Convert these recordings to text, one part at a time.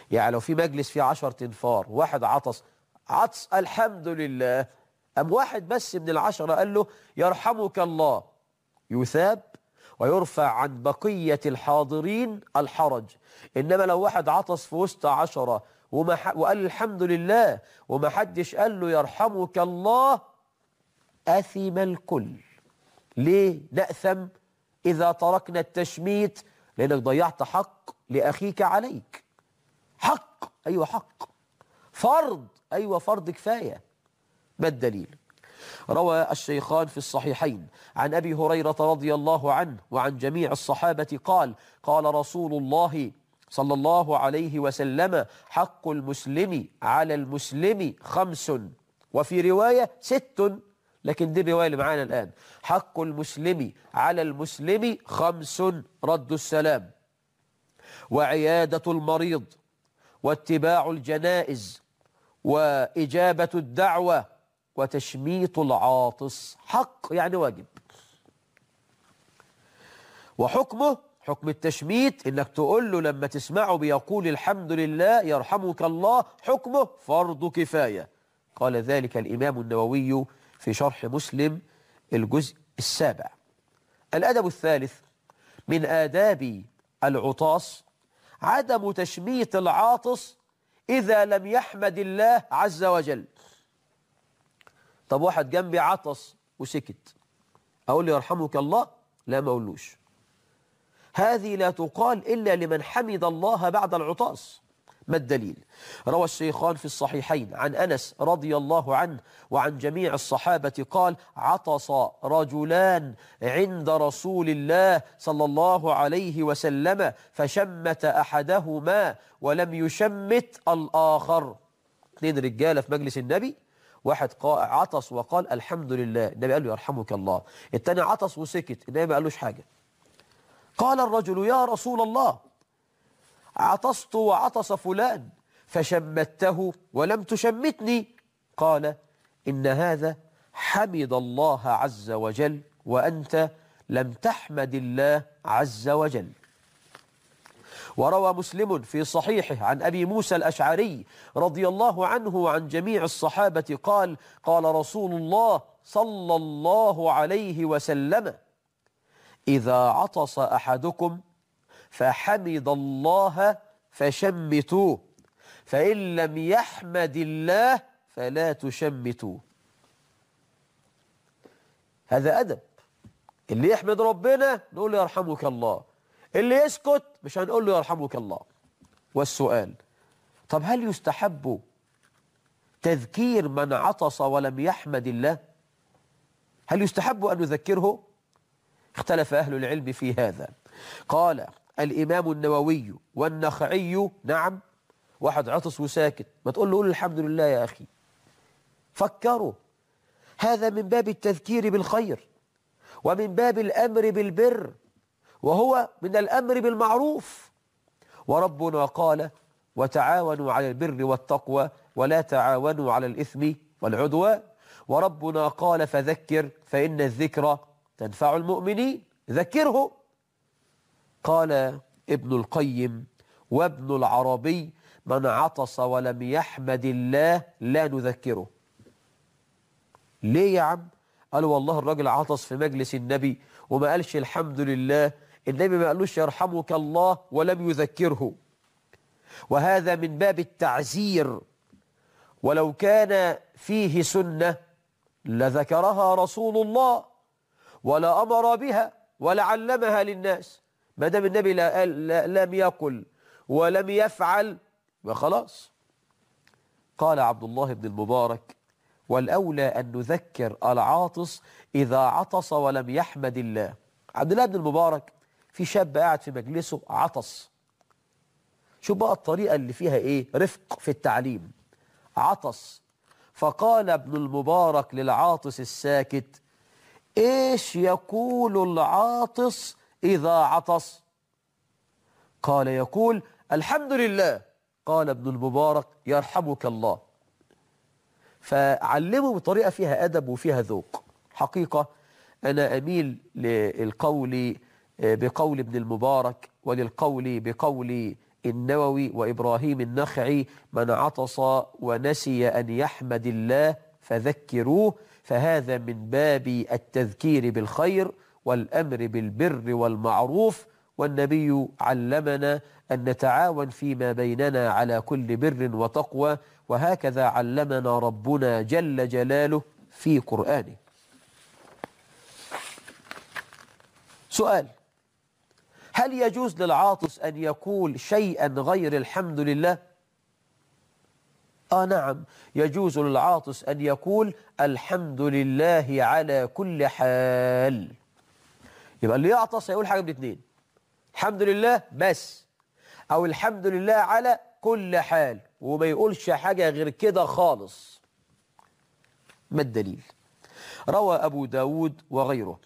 يعني لو في مجلس فيه 10 تنفار واحد عطس الحمد لله، أم واحد بس من ال10 قال له يرحمك الله، يثاب ويرفع عن بقية الحاضرين الحرج. إنما لو واحد عطس في وسط 10 وقال الحمد لله وما حدش قال له يرحمك الله، أثم الكل. ليه نأثم؟ إذا تركنا التشميت، لأنك ضيعت حق لأخيك عليك. حق، أيوة حق. فرض، أيوة فرض كفاية. ما الدليل؟ روى الشيخان في الصحيحين عن أبي هريرة رضي الله عنه وعن جميع الصحابة قال: قال رسول الله صلى الله عليه وسلم: حق المسلم على المسلم 5، وفي رواية 6، لكن دي الرواية اللي معانا الآن. حق المسلم على المسلم 5: رد السلام، وعيادة المريض، واتباع الجنائز، وإجابة الدعوة، وتشميت العاطس. حق يعني واجب. وحكمه حكم التشميت انك تقول له لما تسمعه بيقول الحمد لله يرحمك الله، حكمه فرض كفاية. قال ذلك الإمام النووي في شرح مسلم الجزء 7. الأدب الثالث من آداب العطاس عدم تشميت العاطس إذا لم يحمد الله عز وجل. طب واحد جنبي عطس وسكت، أقول له يرحمك الله؟ لا، ما أقولوش. هذه لا تقال إلا لمن حمد الله بعد العطاس. ما الدليل؟ روى الشيخان في الصحيحين عن أنس رضي الله عنه وعن جميع الصحابة قال: عطس رجلان عند رسول الله صلى الله عليه وسلم فشمت أحدهما ولم يشمت الآخر. 2 رجالة في مجلس النبي، واحد عطس وقال الحمد لله، النبي قال له يرحمك الله. الثاني عطس وسكت، النبي ما قالوش حاجة. قال الرجل: يا رسول الله، عطست وعطس فلان فشمته ولم تشمتني. قال: إن هذا حمد الله عز وجل وأنت لم تحمد الله عز وجل. وروى مسلم في صحيحه عن أبي موسى الأشعري رضي الله عنه وعن جميع الصحابة قال: قال رسول الله صلى الله عليه وسلم: إذا عطس أحدكم فحمد الله فشمتوه، فإن لم يحمد الله فلا تشمتوه. هذا أدب. اللي يحمد ربنا نقول له يرحمك الله، اللي يسكت مش هنقول له يرحمك الله. والسؤال: طب هل يستحب تذكير من عطس ولم يحمد الله؟ هل يستحب أن نذكره؟ اختلف أهل العلم في هذا. قال الإمام النووي والنخعي: نعم. واحد عطس وساكت، ما تقول له قول الحمد لله يا أخي. فكروا، هذا من باب التذكير بالخير ومن باب الأمر بالبر، وهو من الأمر بالمعروف. وربنا قال: وتعاونوا على البر والتقوى ولا تعاونوا على الإثم والعدوان. وربنا قال: فذكر فإن الذكرى تنفع المؤمنين. ذكره. قال ابن القيم وابن العربي: من عطس ولم يحمد الله لا نذكره. ليه يا عم؟ قالوا والله الراجل عطس في مجلس النبي وما قالش الحمد لله، النبي ما قالوش يرحمك الله ولم يذكره. وهذا من باب التعزير، ولو كان فيه سنة لذكرها رسول الله ولا أمر بها ولا علمها للناس. ما دام النبي لم يقل ولم يفعل وخلاص. قال عبد الله بن المبارك: والأولى أن نذكر العاطس إذا عطس ولم يحمد الله. عبد الله بن المبارك في شاب قاعد في مجلسه عطس. شوف بقى الطريقة اللي فيها إيه؟ رفق في التعليم. عطس، فقال ابن المبارك للعاطس الساكت: إيش يقول العاطس إذا عطس؟ قال: يقول الحمد لله. قال ابن المبارك: يرحمك الله. فعلمه بطريقة فيها أدب وفيها ذوق. حقيقة أنا أميل للقول بقول ابن المبارك وللقول بقول النووي وإبراهيم النخعي: من عطس ونسي أن يحمد الله فذكروه، فهذا من باب التذكير بالخير والأمر بالبر والمعروف، والنبي علمنا أن نتعاون فيما بيننا على كل بر وتقوى، وهكذا علمنا ربنا جل جلاله في قرآنه. سؤال: هل يجوز للعاطس أن يقول شيئا غير الحمد لله؟ نعم، يجوز للعاطس أن يقول الحمد لله على كل حال. يبقى اللي يعطس يقول حاجة من الاثنين: الحمد لله بس، أو الحمد لله على كل حال، وما يقولش حاجة غير كده خالص. ما الدليل؟ روى أبو داود وغيره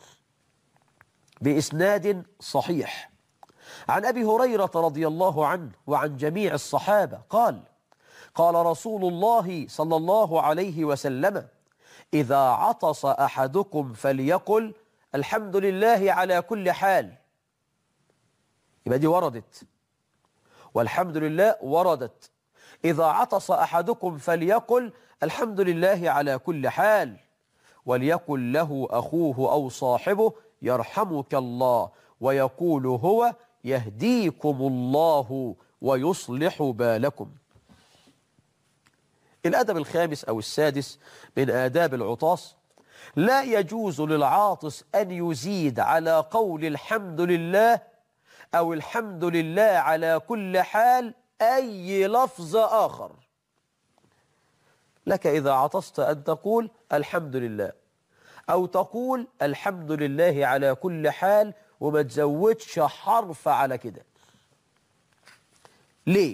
بإسناد صحيح عن أبي هريرة رضي الله عنه وعن جميع الصحابة قال: قال رسول الله صلى الله عليه وسلم: إذا عطس أحدكم فليقل الحمد لله على كل حال. يبقى دي وردت، والحمد لله وردت. إذا عطس أحدكم فليقل الحمد لله على كل حال، وليقل له أخوه أو صاحبه يرحمك الله، ويقول هو يهديكم الله ويصلح بالكم. الأدب الخامس أو السادس من آداب العطاس: لا يجوز للعاطس أن يزيد على قول الحمد لله أو الحمد لله على كل حال أي لفظ آخر. لك إذا عطست أن تقول الحمد لله، أو تقول الحمد لله على كل حال، وما تزودش حرف على كده. ليه؟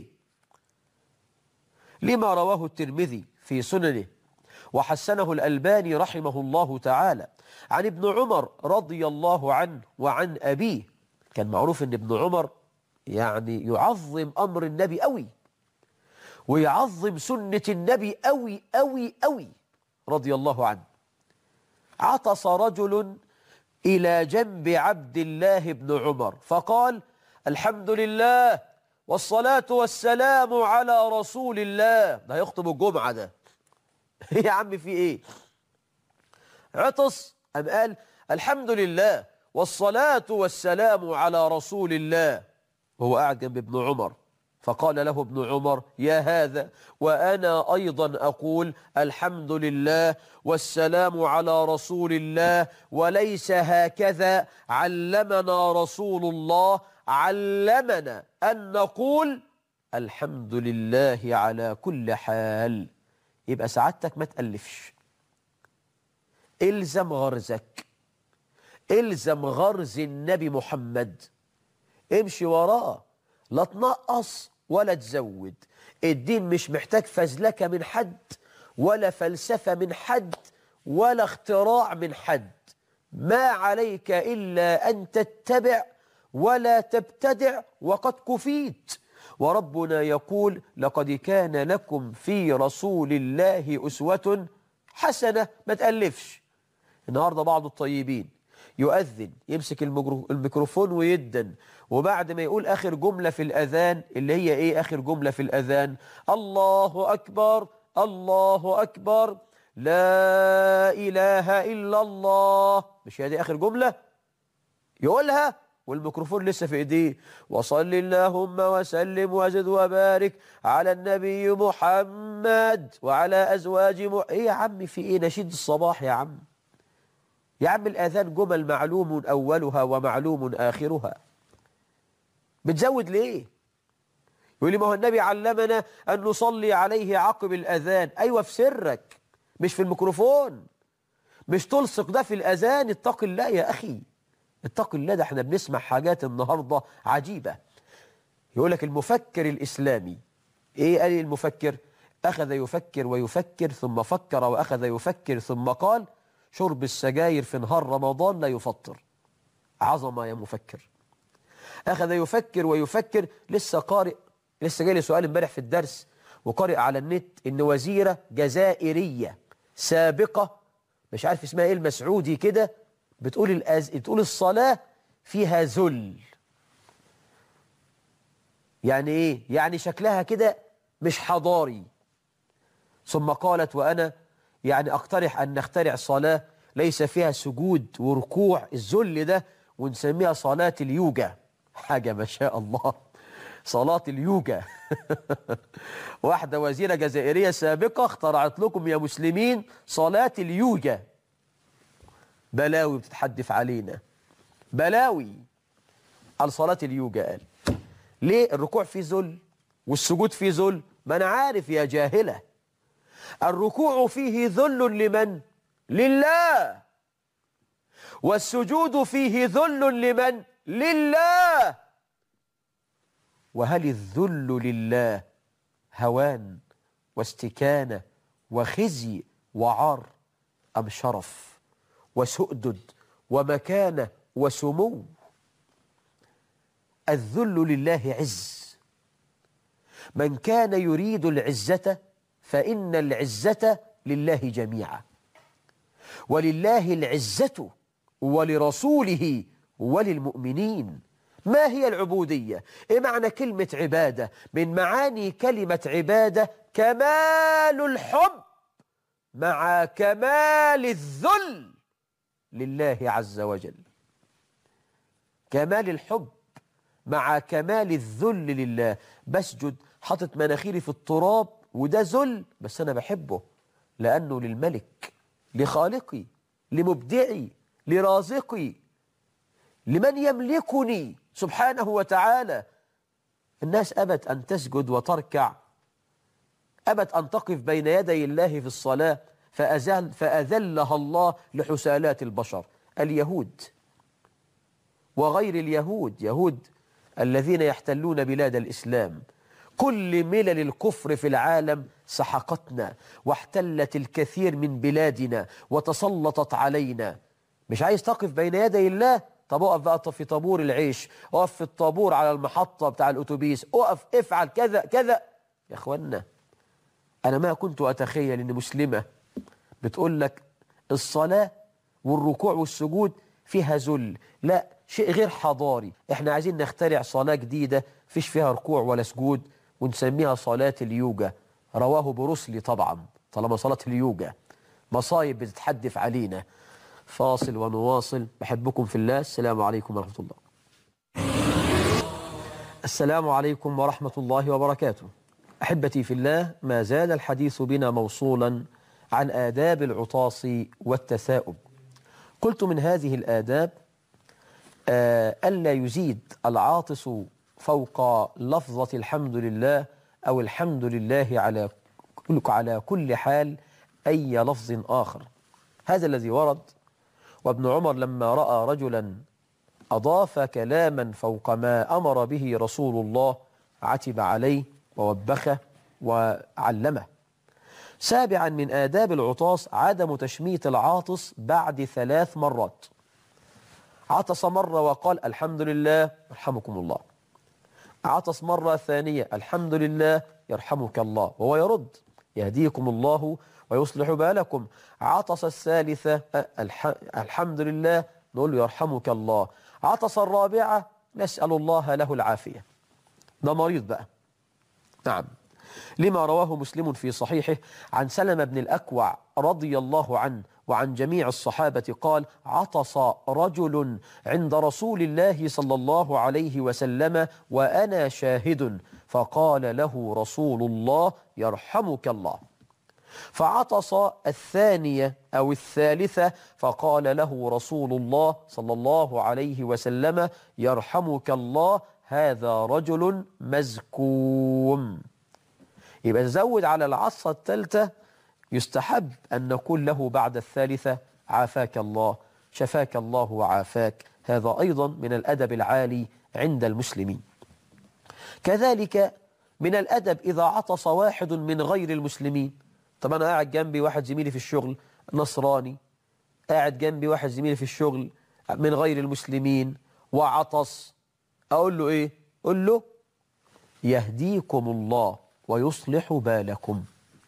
لما رواه الترمذي في سننه وحسنه الألباني رحمه الله تعالى عن ابن عمر رضي الله عنه وعن أبيه. كان معروف أن ابن عمر يعني يعظم أمر النبي أوي، ويعظم سنة النبي أوي أوي أوي رضي الله عنه. عطس رجل إلى جنب عبد الله بن عمر فقال: الحمد لله والصلاة والسلام على رسول الله. ده هيخطب الجمعة ده. يا عم في ايه؟ عطس أم قال الحمد لله والصلاة والسلام على رسول الله وهو قاعد جنب ابن عمر، فقال له ابن عمر: يا هذا، وأنا أيضا أقول الحمد لله والسلام على رسول الله، وليس هكذا علمنا رسول الله، علمنا أن نقول الحمد لله على كل حال. يبقى سعادتك ما تألفش، إلزم غرزك، إلزم غرز النبي محمد، امشي وراه، لا تنقص ولا تزود. الدين مش محتاج فزلكة من حد، ولا فلسفة من حد، ولا اختراع من حد. ما عليك إلا أن تتبع ولا تبتدع، وقد كفيت. وربنا يقول: لقد كان لكم في رسول الله أسوة حسنة. ما تألفش. النهاردة بعض الطيبين يؤذن، يمسك الميكروفون ويدن، وبعد ما يقول آخر جملة في الأذان، اللي هي إيه آخر جملة في الأذان؟ الله أكبر، الله أكبر، لا إله إلا الله. مش هي دي آخر جملة؟ يقولها والميكروفون لسه في إيديه: وصل اللهم وسلم وزد وبارك على النبي محمد وعلى أزواج إيه يا عم في إيه؟ نشيد الصباح يا عم. يا عم الآذان جمل معلوم أولها ومعلوم آخرها، بتزود ليه؟ يقول لي: ما هو النبي علمنا أن نصلي عليه عقب الأذان. أيوة، في سرك مش في الميكروفون، مش تلصق ده في الأذان. اتق الله يا أخي، اتق الله. ده احنا بنسمع حاجات النهاردة عجيبة. يقول لك المفكر الإسلامي إيه؟ قال المفكر: أخذ يفكر ويفكر ثم فكر وأخذ يفكر ثم قال: شرب السجاير في نهار رمضان لا يفطر. عظمة يا مفكر. أخذ يفكر ويفكر. لسه جاي لي سؤال امبارح في الدرس، وقارئ على النت إن وزيرة جزائرية سابقة، مش عارف اسمها إيه، المسعودي كده، بتقول الصلاة فيها ذل. يعني إيه؟ يعني شكلها كده مش حضاري. ثم قالت وأنا يعني أقترح أن نخترع صلاة ليس فيها سجود وركوع الذل ده، ونسميها صلاة اليوجا. حاجة ما شاء الله، صلاة اليوجا. واحدة وزيرة جزائرية سابقة اخترعت لكم يا مسلمين صلاة اليوجا. بلاوي بتتحدث علينا، بلاوي. قال صلاة اليوجا، قال ليه الركوع فيه ذل والسجود فيه ذل؟ ما أنا عارف يا جاهلة، الركوع فيه ذل لمن؟ لله. والسجود فيه ذل لمن؟ لله. وهل الذل لله هوان واستكانة وخزي وعار، أم شرف وسؤدد ومكانة وسمو؟ الذل لله عز. من كان يريد العزة فإن العزة لله جميعا، ولله العزة ولرسوله وللمؤمنين. ما هي العبودية؟ إيه معنى كلمة عبادة؟ من معاني كلمة عبادة كمال الحب مع كمال الذل لله عز وجل. كمال الحب مع كمال الذل لله. بسجد حاطط مناخيري في التراب وده ذل، بس أنا بحبه لأنه للملك، لخالقي، لمبدعي، لرازقي، لمن يملكني سبحانه وتعالى. الناس أبت أن تسجد وتركع، أبت أن تقف بين يدي الله في الصلاة، فأذلها الله لحسالات البشر. اليهود وغير اليهود، يهود الذين يحتلون بلاد الإسلام، كل ملل الكفر في العالم سحقتنا واحتلت الكثير من بلادنا وتسلطت علينا. مش عايز تقف بين يدي الله؟ طب اقف بقى في طابور العيش، اقف في الطابور على المحطة بتاع الأتوبيس، اقف افعل كذا كذا. يا اخوانا، أنا ما كنت أتخيل إن مسلمة بتقول لك الصلاة والركوع والسجود فيها ذل. لا، شيء غير حضاري. احنا عايزين نخترع صلاة جديدة فيش فيها ركوع ولا سجود ونسميها صلاة اليوجا. رواه بروسلي طبعا، طالما صلاة اليوجا. مصايب بتتحدث علينا. فاصل ونواصل. بحبكم في الله. السلام عليكم ورحمة الله. السلام عليكم ورحمة الله وبركاته. أحبتي في الله، ما زال الحديث بنا موصولا عن آداب العطاس والتثاؤب. قلت من هذه الآداب ألا يزيد العاطس فوق لفظة الحمد لله أو الحمد لله على كل حال أي لفظ آخر. هذا الذي ورد. وابن عمر لما رأى رجلا أضاف كلاما فوق ما أمر به رسول الله عتب عليه ووبخه وعلمه. سابعا من آداب العطاس عدم تشميت العاطس بعد 3 مرات. عطس مرة وقال الحمد لله يرحمكم الله، عطس مرة ثانية الحمد لله يرحمك الله، وهو يرد يهديكم الله ويصلح بالكم. عطس الثالثة الحمد لله، نقول له يرحمك الله. عطس الرابعة نسأل الله له العافية. ده مريض بقى. نعم، لما رواه مسلم في صحيحه عن سلمة بن الأكوع رضي الله عنه وعن جميع الصحابة قال: عطس رجل عند رسول الله صلى الله عليه وسلم وأنا شاهد، فقال له رسول الله: يرحمك الله. فعطس الثانية أو الثالثة فقال له رسول الله صلى الله عليه وسلم: يرحمك الله، هذا رجل مزكوم. يبقى نزود على العطسة الثالثة، يستحب أن نقول له بعد الثالثة: عافاك الله، شفاك الله وعافاك. هذا أيضا من الأدب العالي عند المسلمين. كذلك من الأدب إذا عطس واحد من غير المسلمين. طب أنا قاعد جنبي واحد زميلي في الشغل نصراني، قاعد جنبي واحد زميلي في الشغل من غير المسلمين وعطس، أقول له إيه؟ أقول له: يهديكم الله ويصلح بالكم.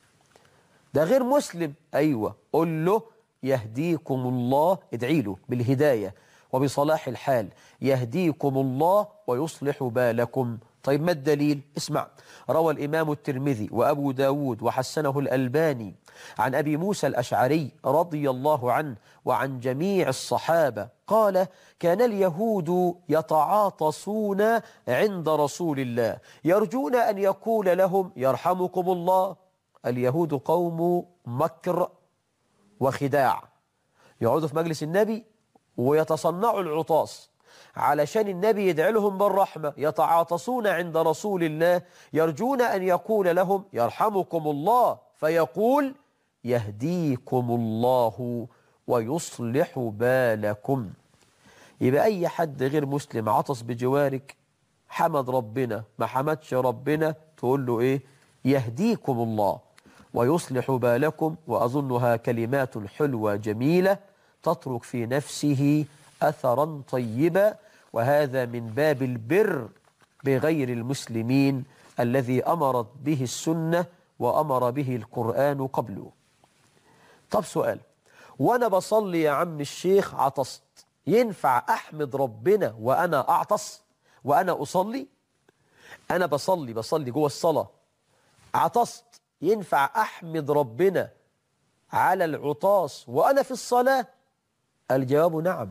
ده غير مسلم، أيوة، قل له: يهديكم الله، ادعي له بالهداية وبصلاح الحال، يهديكم الله ويصلح بالكم. طيب ما الدليل؟ اسمع. روى الإمام الترمذي وأبو داود وحسنه الألباني عن أبي موسى الأشعري رضي الله عنه وعن جميع الصحابة قال: كان اليهود يتعاطسون عند رسول الله يرجون أن يقول لهم يرحمكم الله. اليهود قوم مكر وخداع، يقعدوا في مجلس النبي ويتصنعوا العطاس علشان النبي يدعي لهم بالرحمة، يتعاطسون عند رسول الله يرجون أن يقول لهم يرحمكم الله، فيقول يهديكم الله ويصلح بالكم. يبقى أي حد غير مسلم عطس بجوارك، حمد ربنا ما حمدش ربنا، تقول له إيه؟ يهديكم الله ويصلح بالكم. وأظنها كلمات حلوة جميلة تترك في نفسه أثرا طيبا، وهذا من باب البر بغير المسلمين الذي أمرت به السنة وأمر به القرآن قبله. طب سؤال، وأنا بصلي يا عم الشيخ عطست، ينفع أحمد ربنا وأنا أعطس وأنا أصلي؟ أنا بصلي جوه الصلاة، عطست، ينفع أحمد ربنا على العطاس وأنا في الصلاة؟ الجواب نعم.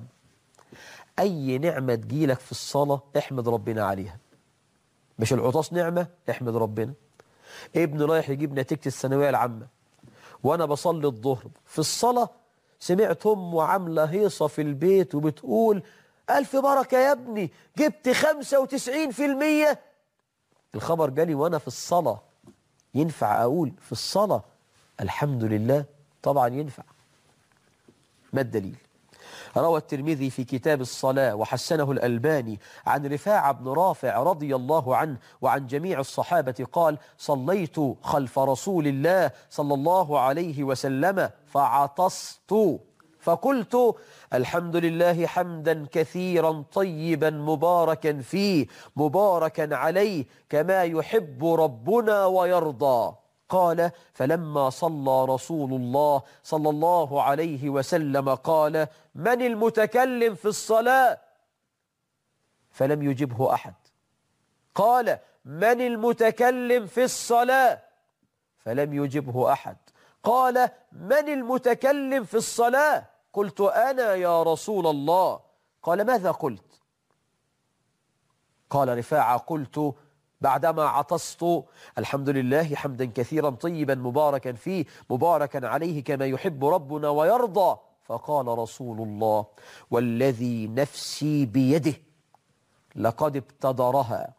أي نعمة تجيلك في الصلاة احمد ربنا عليها. مش العطاس نعمة؟ احمد ربنا. ابن رايح يجيب نتيجة الثانوية العامة وأنا بصلي الظهر في الصلاة، سمعت أمه عاملة هيصة في البيت وبتقول ألف بركة يا ابني جبت 95%. الخبر جالي وأنا في الصلاة، ينفع أقول في الصلاة الحمد لله؟ طبعا ينفع. ما الدليل؟ روى الترمذي في كتاب الصلاة وحسنه الألباني عن رفاعة بن رافع رضي الله عنه وعن جميع الصحابة قال: صليت خلف رسول الله صلى الله عليه وسلم فعطست فقلت الحمد لله حمدا كثيرا طيبا مباركا فيه مباركا عليه كما يحب ربنا ويرضى. قال: فلما صلى رسول الله صلى الله عليه وسلم قال: من المتكلم في الصلاة؟ فلم يجبه أحد. قال: من المتكلم في الصلاة؟ فلم يجبه أحد. قال: من المتكلم في الصلاة؟ قلت: أنا يا رسول الله. قال: ماذا قلت؟ قال رفاعة: قلت بعدما عطست الحمد لله حمدا كثيرا طيبا مباركا فيه مباركا عليه كما يحب ربنا ويرضى. فقال رسول الله: والذي نفسي بيده لقد ابتدرها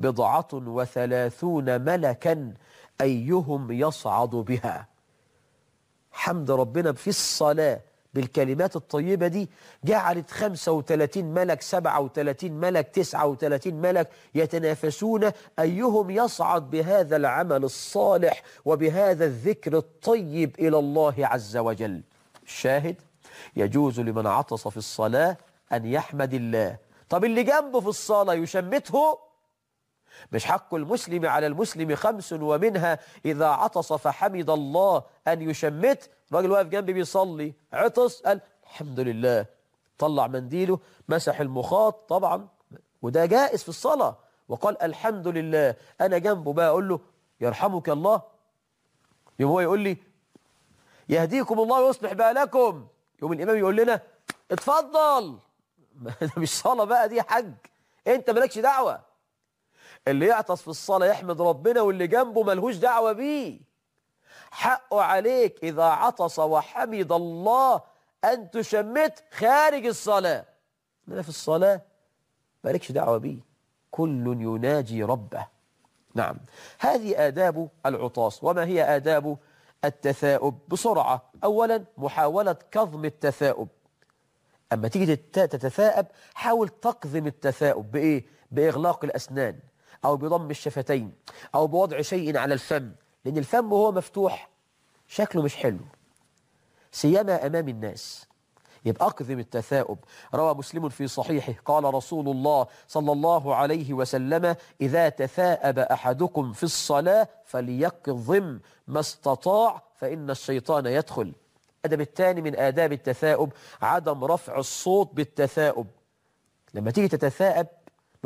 37 ملكا أيهم يصعد بها. حمد ربنا في الصلاة بالكلمات الطيبة دي جعلت 35 ملك 37 ملك 39 ملك يتنافسون أيهم يصعد بهذا العمل الصالح وبهذا الذكر الطيب إلى الله عز وجل. الشاهد: يجوز لمن عطس في الصلاة أن يحمد الله. طب اللي جنبه في الصلاة يشمته؟ مش حق المسلم على المسلم 5 ومنها إذا عطس فحمد الله أن يشمت. راجل واقف جنبي بيصلي عطس قال الحمد لله، طلع منديله مسح المخاط طبعا وده جائز في الصلاة، وقال الحمد لله. أنا جنبه بقى أقول له يرحمك الله، يوم هو يقول لي يهديكم الله ويصلح بالكم، يوم الإمام يقول لنا اتفضل. ده مش صلاة بقى، دي حج، أنت مالكش دعوة. اللي يعطس في الصلاة يحمد ربنا واللي جنبه ملهوش دعوة بيه. حقه عليك إذا عطس وحمد الله أن تشمت خارج الصلاة، إنما في الصلاة مالكش دعوة بيه، كل يناجي ربه. نعم، هذه آداب العطاس. وما هي آداب التثاؤب؟ بسرعة. أولا محاولة كظم التثاؤب. أما تيجي تتثاءب حاول تقظم التثاؤب بإيه؟ بإغلاق الأسنان أو بضم الشفتين أو بوضع شيء على الفم، لأن الفم وهو مفتوح شكله مش حلو سيما أمام الناس. يبقى أقظم التثاؤب. روى مسلم في صحيحه قال رسول الله صلى الله عليه وسلم: إذا تثاءب أحدكم في الصلاة فليقظم ما استطاع فإن الشيطان يدخل. الأدب الثاني من آداب التثاؤب عدم رفع الصوت بالتثاؤب. لما تيجي تتثاءب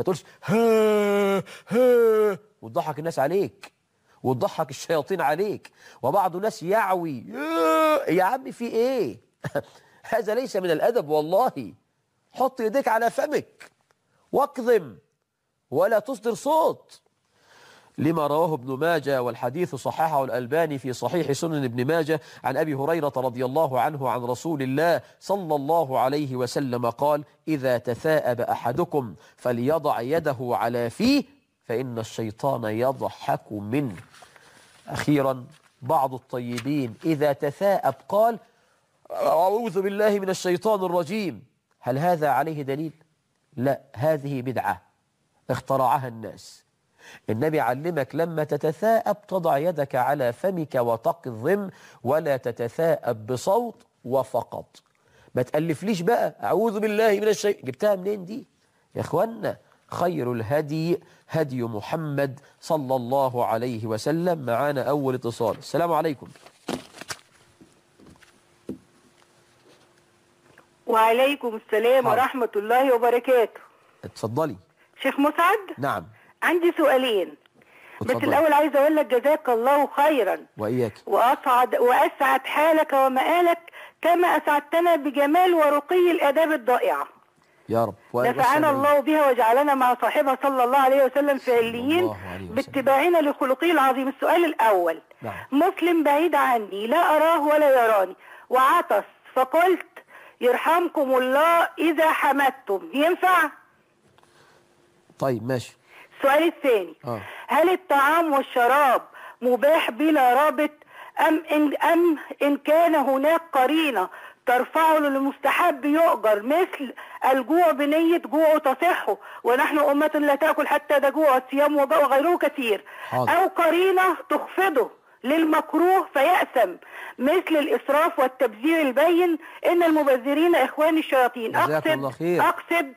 ما تقولش ها ها وتضحك الناس عليك وتضحك الشياطين عليك، وبعض الناس يعوي يا عم في ايه؟ هذا ليس من الأدب والله. حط يديك على فمك واكظم ولا تصدر صوت، لما رواه ابن ماجه والحديث صححه الألباني في صحيح سنن ابن ماجه عن أبي هريرة رضي الله عنه عن رسول الله صلى الله عليه وسلم قال: إذا تثاءب أحدكم فليضع يده على فيه فإن الشيطان يضحك منه. أخيرا بعض الطيبين إذا تثاءب قال: أعوذ بالله من الشيطان الرجيم. هل هذا عليه دليل؟ لا، هذه بدعة اخترعها الناس. النبي علمك لما تتثاءب تضع يدك على فمك وتقظم، ولا تتثاءب بصوت وفقط. ما تألفليش بقى أعوذ بالله من الشيطان، جبتها منين دي يا إخوانا؟ خير الهدي هدي محمد صلى الله عليه وسلم. معانا أول اتصال. السلام عليكم. وعليكم السلام ورحمة الله وبركاته. اتفضلي. شيخ مسعد؟ نعم. عندي سؤالين. اتفضلي. بس الأول عايزة أقول لك جزاك الله خيرا وإياك، وأسعد حالك ومآلك كما أسعدتنا بجمال ورقي الآداب الضائعة. يا رب. نفعنا الله بها وجعلنا مع صاحبها صلى الله عليه وسلم فعليين باتباعنا لخلقه العظيم. السؤال الأول: نعم. مسلم بعيد عني لا أراه ولا يراني وعطس، فقلت يرحمكم الله إذا حمدتم، ينفع؟ طيب ماشي. السؤال الثاني: هل الطعام والشراب مباح بلا رابط أم إن كان هناك قرينة ترفعه للمستحب يؤجر، مثل الجوع بنية جوع تصحه ونحن أمة لا تأكل حتى تجوع، الصيام وغيره كثير، أو قرينة تخفضه للمكروه فيأثم، مثل الإسراف والتبذير البين، إن المبذرين إخوان الشياطين. أقصد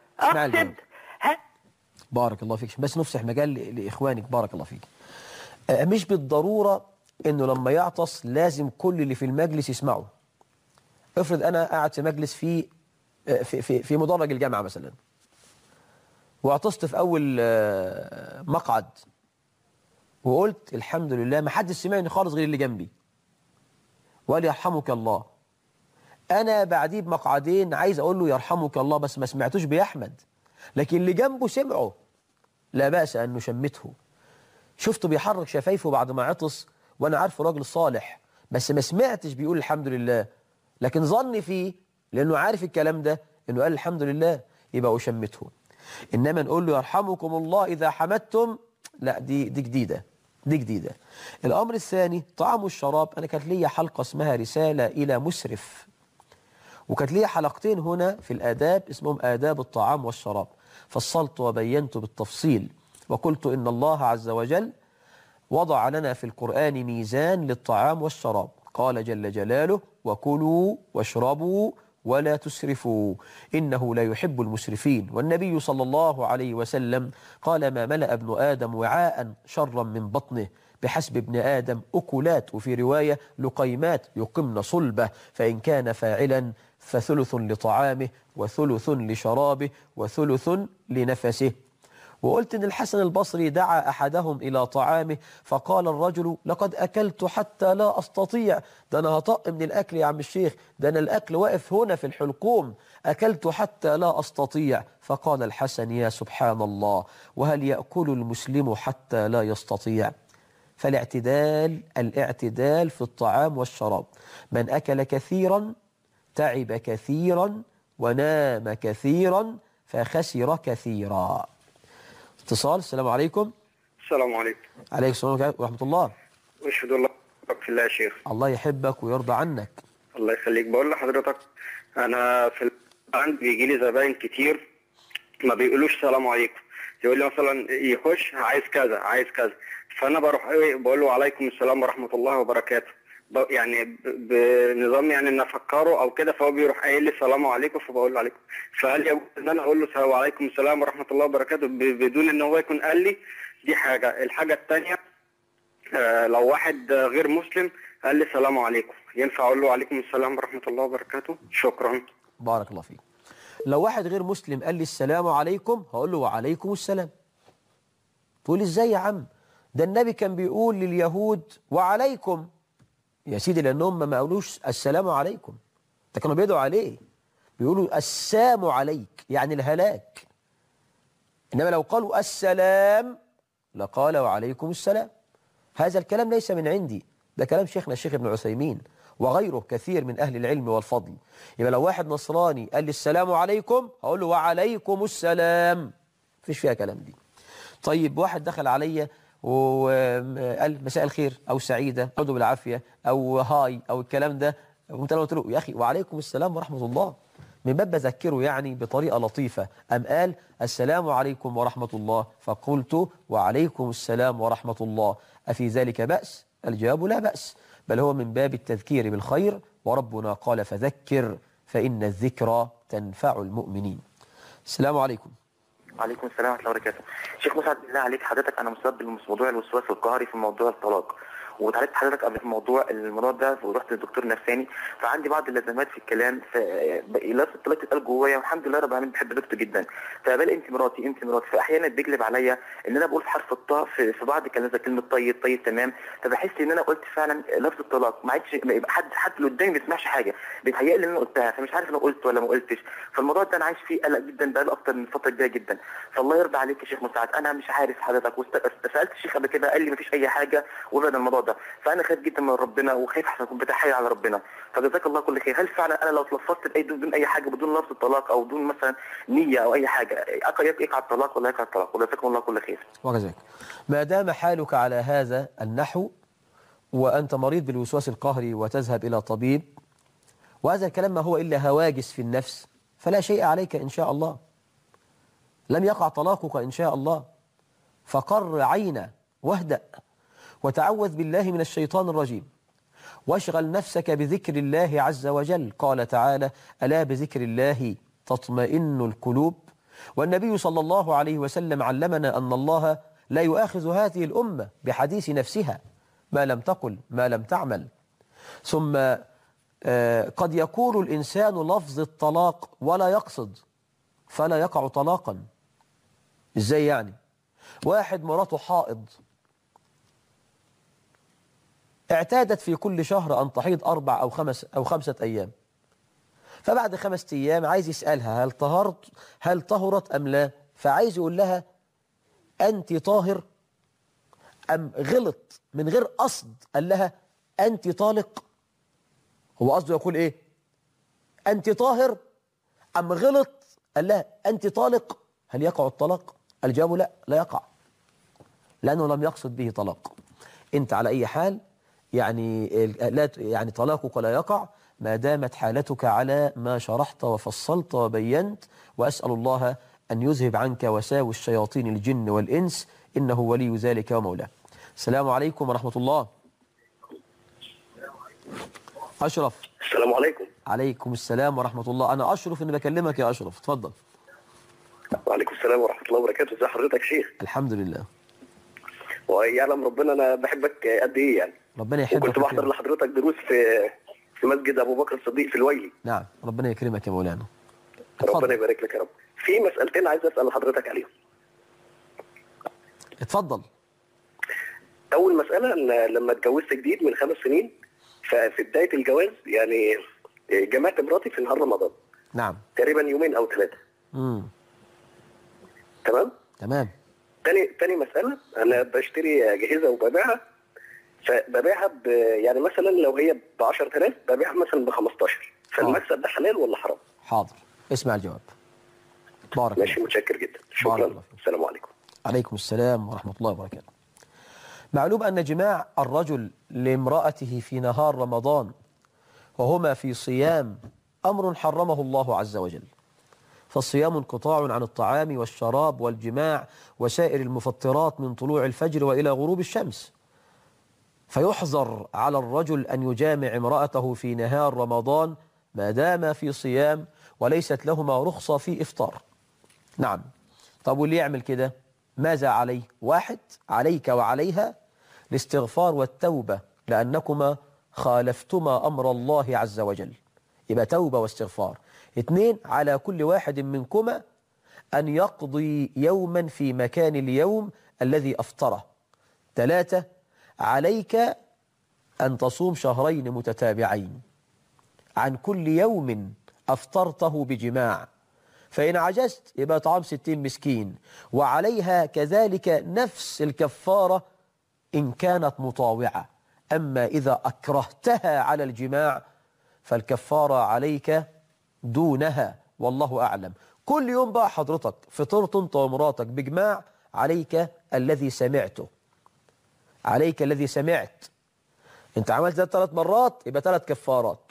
بارك الله فيك. بس نفسح مجال لإخوانك. بارك الله فيك. مش بالضرورة إنه لما يعطس لازم كل اللي في المجلس يسمعه. افرض أنا قاعد في مجلس في مدرج الجامعة مثلا، وعطست في أول مقعد وقلت الحمد لله، ما حدش سمعني خالص غير اللي جنبي وقال يرحمك الله. أنا بعديه بمقعدين عايز أقول له يرحمك الله، بس ما سمعتوش بيحمد، لكن اللي جنبه سمعه، لا بأس أن نشمته. شفته بيحرك شفايفه بعد ما عطس وأنا عارفه راجل صالح، بس ما سمعتش بيقول الحمد لله، لكن ظني فيه لأنه عارف الكلام ده أنه قال الحمد لله، يبقى أشمته. إنما نقول له يرحمكم الله إذا حمدتم، لا، دي جديدة، دي جديدة. الأمر الثاني: طعام الشراب. أنا كانت لي حلقة اسمها رسالة إلى مسرف، وكانت لي حلقتين هنا في الآداب اسمهم آداب الطعام والشراب، فصلت وبينت بالتفصيل وقلت إن الله عز وجل وضع لنا في القرآن ميزان للطعام والشراب. قال جل جلاله: وكلوا واشربوا ولا تسرفوا إنه لا يحب المسرفين. والنبي صلى الله عليه وسلم قال: ما ملأ ابن آدم وعاء شرا من بطنه، بحسب ابن آدم أكلات، وفي رواية لقيمات يقمن صلبه، فإن كان فاعلا فثلث لطعامه وثلث لشرابه وثلث لنفسه. وقلت إن الحسن البصري دعا أحدهم إلى طعامه فقال الرجل: لقد أكلت حتى لا أستطيع، ده أنا هطق من الأكل يا عم الشيخ، ده أنا الأكل واقف هنا في الحلقوم، أكلت حتى لا أستطيع. فقال الحسن: يا سبحان الله، وهل يأكل المسلم حتى لا يستطيع؟ الاعتدال في الطعام والشراب. من أكل كثيرا تعب كثيرا ونام كثيرا فخسر كثيرا. اتصال. السلام عليكم. السلام عليكم. عليكم السلام ورحمة الله. أشهد الله في الله يا شيخ. الله يحبك ويرضى عنك. الله يخليك. بقول لحضرتك أنا في عندي بيجي لي زباين كتير ما بيقولوش السلام عليكم، يقول لي مثلا يخش عايز كذا عايز كذا، فأنا بروح بقول له عليكم السلام ورحمة الله وبركاته، يعني بنظام يعني ان افكره او كده، فهو بيروح قايل لي السلام عليكم، فبقول له عليكم. فهل يجوز ان انا اقول له وعليكم السلام ورحمه الله وبركاته بدون ان هو يكون قال لي؟ دي حاجه. الحاجه الثانيه، لو واحد غير مسلم قال لي السلام عليكم، ينفع اقول له وعليكم السلام ورحمه الله وبركاته؟ شكرا. بارك الله فيك. لو واحد غير مسلم قال لي السلام عليكم هقول له وعليكم السلام. تقول ازاي يا عم؟ ده النبي كان بيقول لليهود وعليكم يا سيدي، لأنهم ما قالوش السلام عليكم، ده كانوا بيدعوا عليه، بيقولوا السام عليك يعني الهلاك. إنما لو قالوا السلام لقال وعليكم السلام. هذا الكلام ليس من عندي، ده كلام شيخنا الشيخ ابن عثيمين وغيره كثير من أهل العلم والفضل. يبقى لو واحد نصراني قال لي السلام عليكم هقول له وعليكم السلام، مفيش فيها كلام دي. طيب واحد دخل عليا وقال مساء الخير أو سعيدة أو بالعافية أو هاي أو الكلام ده، قمت أنا قلت له يا أخي وعليكم السلام ورحمة الله، من باب بذكره يعني بطريقة لطيفة. أم قال السلام عليكم ورحمة الله فقلت وعليكم السلام ورحمة الله، أفي ذلك بأس؟ الجواب لا بأس، بل هو من باب التذكير بالخير، وربنا قال فذكر فإن الذكرى تنفع المؤمنين. السلام عليكم. وعليكم السلام ورحمة الله وبركاته. شيخ مسعد بالله عليك، حضرتك أنا مصاب بموضوع الوسواس القهري في موضوع الطلاق، وتعرفت حضرتك قبل في الموضوع ده ورحت لدكتور نفساني، فعندي بعض اللازمات في الكلام، لازم الطلاق تتقال جوايا، والحمد لله رب العالمين بحب زوجتي جدا، فبلاقي انت مراتي، فاحيانا بيجلب عليا ان انا بقول في حرف الطاء في بعض الكلمات زي كلمه طيب تمام، فبحس ان انا قلت فعلا لفظ الطلاق، ما عادش حد اللي قدامي ما بيسمعش حاجه، بيتهيألي ان انا قلتها، فمش عارف انا قلت ولا ما قلتش، فالموضوع ده انا عايش فيه قلق جدا بقاله اكتر من فتره كبيره جدا. فالله يرضى عليك يا شيخ مسعد، انا مش عارف حضرتك، سالت الشيخ قبل كده قال لي مفيش اي حاجه وابعد الموضوع ده، فانا خايف جدا من ربنا وخايف احسن اكون بتحايل على ربنا، فجزاك الله كل خير. هل فعلا انا لو اتلفظت بدون اي حاجه، بدون لفظ الطلاق او بدون مثلا نيه او اي حاجه، يقع الطلاق ولا يقع الطلاق؟ وجزاكم الله كل خير. وجزاك. ما دام حالك على هذا النحو وانت مريض بالوسواس القهري وتذهب الى طبيب، وهذا الكلام ما هو الا هواجس في النفس، فلا شيء عليك ان شاء الله، لم يقع طلاقك ان شاء الله، فقر عينا واهدأ وتعوذ بالله من الشيطان الرجيم، واشغل نفسك بذكر الله عز وجل. قال تعالى ألا بذكر الله تطمئن القلوب. والنبي صلى الله عليه وسلم علمنا أن الله لا يؤاخذ هذه الأمة بحديث نفسها ما لم تقل ما لم تعمل. ثم قد يقول الإنسان لفظ الطلاق ولا يقصد فلا يقع طلاقا. إزاي يعني؟ واحد مراته حائض، اعتادت في كل شهر أن تحيض 4 أو 5 أيام، فبعد 5 أيام عايز يسألها هل طهرت أم لا، فعايز يقول لها أنت طاهر أم غلط من غير قصد قال لها أنت طالق. هو قصده يقول إيه؟ أنت طاهر أم غلط قال لها أنت طالق. هل يقع الطلاق؟ الجواب لا يقع، لأنه لم يقصد به طلاق. أنت على أي حال يعني طلاقك لا يقع ما دامت حالتك على ما شرحت وفصلت وبينت. وأسأل الله أن يذهب عنك وساوس الشياطين الجن والإنس، إنه ولي ذلك ومولاه. السلام عليكم ورحمة الله. أشرف. السلام عليكم. عليكم السلام ورحمة الله. أنا أشرف إني بكلمك يا أشرف، اتفضل. وعليكم السلام ورحمة الله وبركاته. ازي حضرتك شيخ؟ الحمد لله. ويعلم ربنا أنا بحبك قد إيه يعني. ربنا يحبك. وكنت بحضر لحضرتك دروس في مسجد أبو بكر الصديق في الويلي. نعم، ربنا يكرمك يا مولانا. ربنا يبارك لك يا رب. في مسألتين عايز أسأل حضرتك عليهم. اتفضل. أول مسألة أن لما اتجوزت جديد من 5 سنين، ففي بداية الجواز يعني جمعت مراتي في نهار رمضان. نعم. تقريبا 2 أو 3. تمام. تاني مسألة، أنا بشتري أجهزة وببيعها، فببيعها يعني مثلا لو هي ب 10,000 ببيعها مثلا ب 15، فالمكسب ده حلال ولا حرام؟ حاضر، اسمع الجواب. بارك ماشي، متشكر جدا، شكرا. السلام عليكم. عليكم السلام ورحمة الله وبركاته. معلوم أن جماع الرجل لامرأته في نهار رمضان وهما في صيام أمر حرمه الله عز وجل، فالصيام انقطاع عن الطعام والشراب والجماع وسائر المفطرات من طلوع الفجر وإلى غروب الشمس، فيحظر على الرجل أن يجامع امرأته في نهار رمضان ما دام في صيام وليست لهما رخصة في إفطار. نعم. طب واللي يعمل كده ماذا عليه؟ 1 عليك وعليها الاستغفار والتوبة، لأنكما خالفتما أمر الله عز وجل، يبقى توبة واستغفار. 2 على كل واحد منكما أن يقضي يوما في مكان اليوم الذي أفطره. 3 عليك أن تصوم شهرين متتابعين عن كل يوم أفطرته بجماع، فإن عجزت يبقى طعام 60 مسكين، وعليها كذلك نفس الكفارة إن كانت مطاوعة. أما إذا أكرهتها على الجماع فالكفارة عليك دونها، والله أعلم. كل يوم بقى حضرتك فطرت انت ومراتك بجماع، عليك الذي سمعته، عليك الذي سمعت. انت عملت 3 مرات يبقى 3 كفارات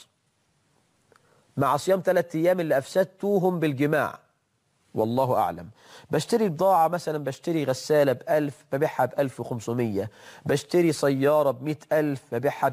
مع صيام 3 أيام اللي أفسدتوهم بالجماع، والله أعلم. بشتري بضاعة مثلا، بشتري غسالة ب1000 ببيعها ب1500، بشتري سيارة ب100,000 ببيعها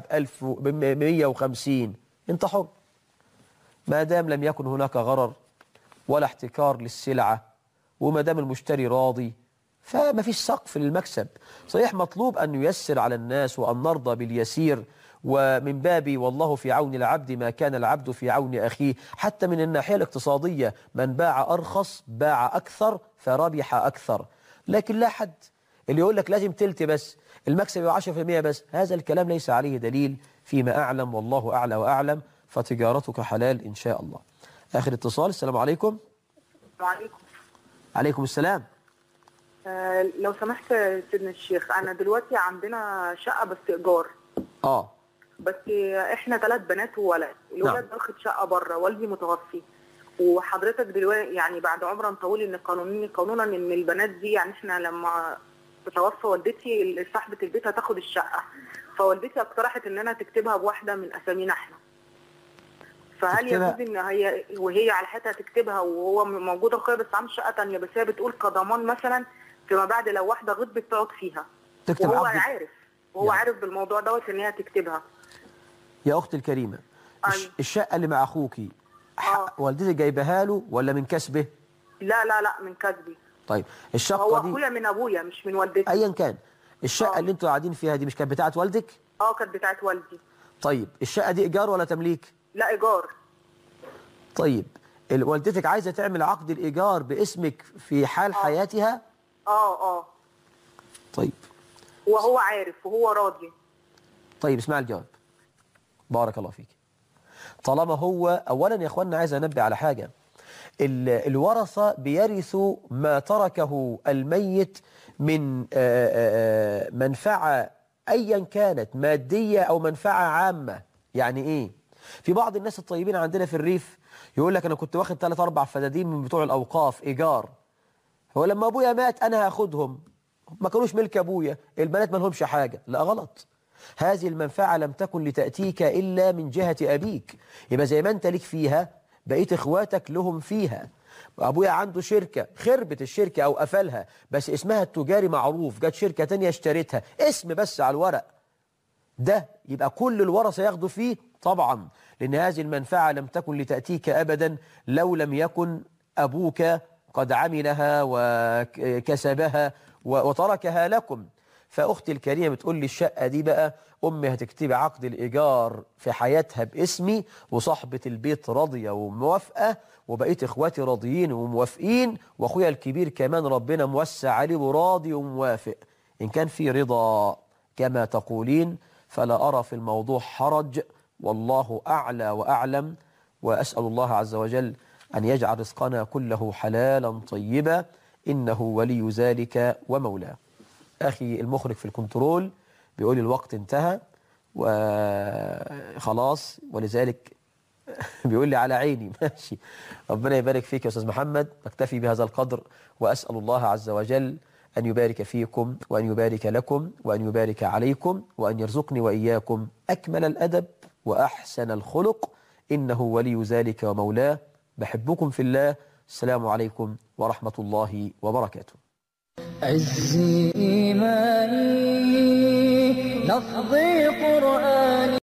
ب150. انت حر ما دام لم يكن هناك غرر ولا احتكار للسلعة، وما دام المشتري راضي فما فيش سقف للمكسب. صحيح مطلوب أن ييسر على الناس وأن نرضى باليسير، ومن باب والله في عون العبد ما كان العبد في عون أخيه. حتى من الناحية الاقتصادية من باع أرخص باع أكثر فربح أكثر. لكن لا حد اللي يقول لك لازم تلت بس المكسب يبقى 10% بس، هذا الكلام ليس عليه دليل فيما أعلم، والله أعلى وأعلم. فتجارتك حلال إن شاء الله. آخر اتصال. السلام عليكم. وعليكم. عليكم السلام. لو سمحت سيدنا الشيخ، أنا دلوقتي عندنا شقة بس إيجار. بس إحنا 3 بنات وولد. الولد واخد شقة بره، والدي متوفي. وحضرتك دلوقتي يعني بعد عمر طويل إن قانونا إن البنات دي، يعني إحنا لما توفى والدتي صاحبة البيت هتاخد الشقة، فوالدتي اقترحت إن أنا تكتبها بواحدة من أسامينا إحنا. فهل يجوز ان هي وهي على حياتها تكتبها وهو موجود اخويا بس عامل شقه ثانيه، بس هي بتقول كضمان مثلا فيما بعد لو واحده غضبت تقعد فيها، تكتب وهو عقد. عارف وهو عارف بالموضوع دوت ان هي تكتبها. يا اختي الكريمه، الشقه اللي مع اخوكي والدتك جايبها له ولا من كسبه؟ لا لا لا، من كسبي. طيب الشقه هو دي اخويا من ابويا مش من والدتي. ايا كان الشقه اللي انتوا قاعدين فيها دي مش كانت بتاعت والدك؟ كانت بتاعت والدي. طيب الشقه دي ايجار ولا تمليك؟ لا ايجار. طيب والدتك عايزه تعمل عقد الايجار باسمك في حال حياتها؟ طيب وهو عارف وهو راضي. طيب اسمع الجواب. بارك الله فيك. طالما هو اولا يا اخوانا عايز انبه على حاجه، الورثه بيرثوا ما تركه الميت من منفعه ايا كانت ماديه او منفعه عامه. يعني ايه؟ في بعض الناس الطيبين عندنا في الريف يقول لك انا كنت واخد 3-4 فدادين من بتوع الاوقاف ايجار، هو لما ابويا مات انا هاخدهم، ما كانوش ملك ابويا، البنات ما لهمش حاجه. لا غلط، هذه المنفعه لم تكن لتاتيك الا من جهه ابيك، يبقى زي ما انت ليك فيها بقيت اخواتك لهم فيها. ابويا عنده شركه خربت الشركه او قفلها بس اسمها التجاري معروف، جت شركه ثانيه اشترتها، اسم بس على الورق، ده يبقى كل الورثه ياخدوا فيه طبعا، لأن هذه المنفعة لم تكن لتأتيك أبدا لو لم يكن أبوك قد عملها وكسبها وتركها لكم. فأختي الكريمة بتقول لي الشقة دي بقى أمي هتكتب عقد الإيجار في حياتها باسمي، وصاحبة البيت راضية وموافقة، وبقيت إخواتي راضيين وموافقين، وأخويا الكبير كمان ربنا موسع عليه وراضي وموافق. إن كان في رضا كما تقولين فلا أرى في الموضوع حرج، والله أعلى وأعلم. وأسأل الله عز وجل أن يجعل رزقنا كله حلالا طيبا، إنه ولي ذلك ومولاه. أخي المخرج في الكنترول بيقول الوقت انتهى وخلاص، ولذلك بيقول لي على عيني. ماشي، ربنا يبارك فيك يا أستاذ محمد. نكتفي بهذا القدر، وأسأل الله عز وجل أن يبارك فيكم وأن يبارك لكم وأن يبارك عليكم، وأن يرزقني وإياكم أكمل الأدب وأحسن الخلق، إنه ولي ذلك ومولاه. بحبكم في الله. السلام عليكم ورحمة الله وبركاته. عزي إيماني لفظي قرآني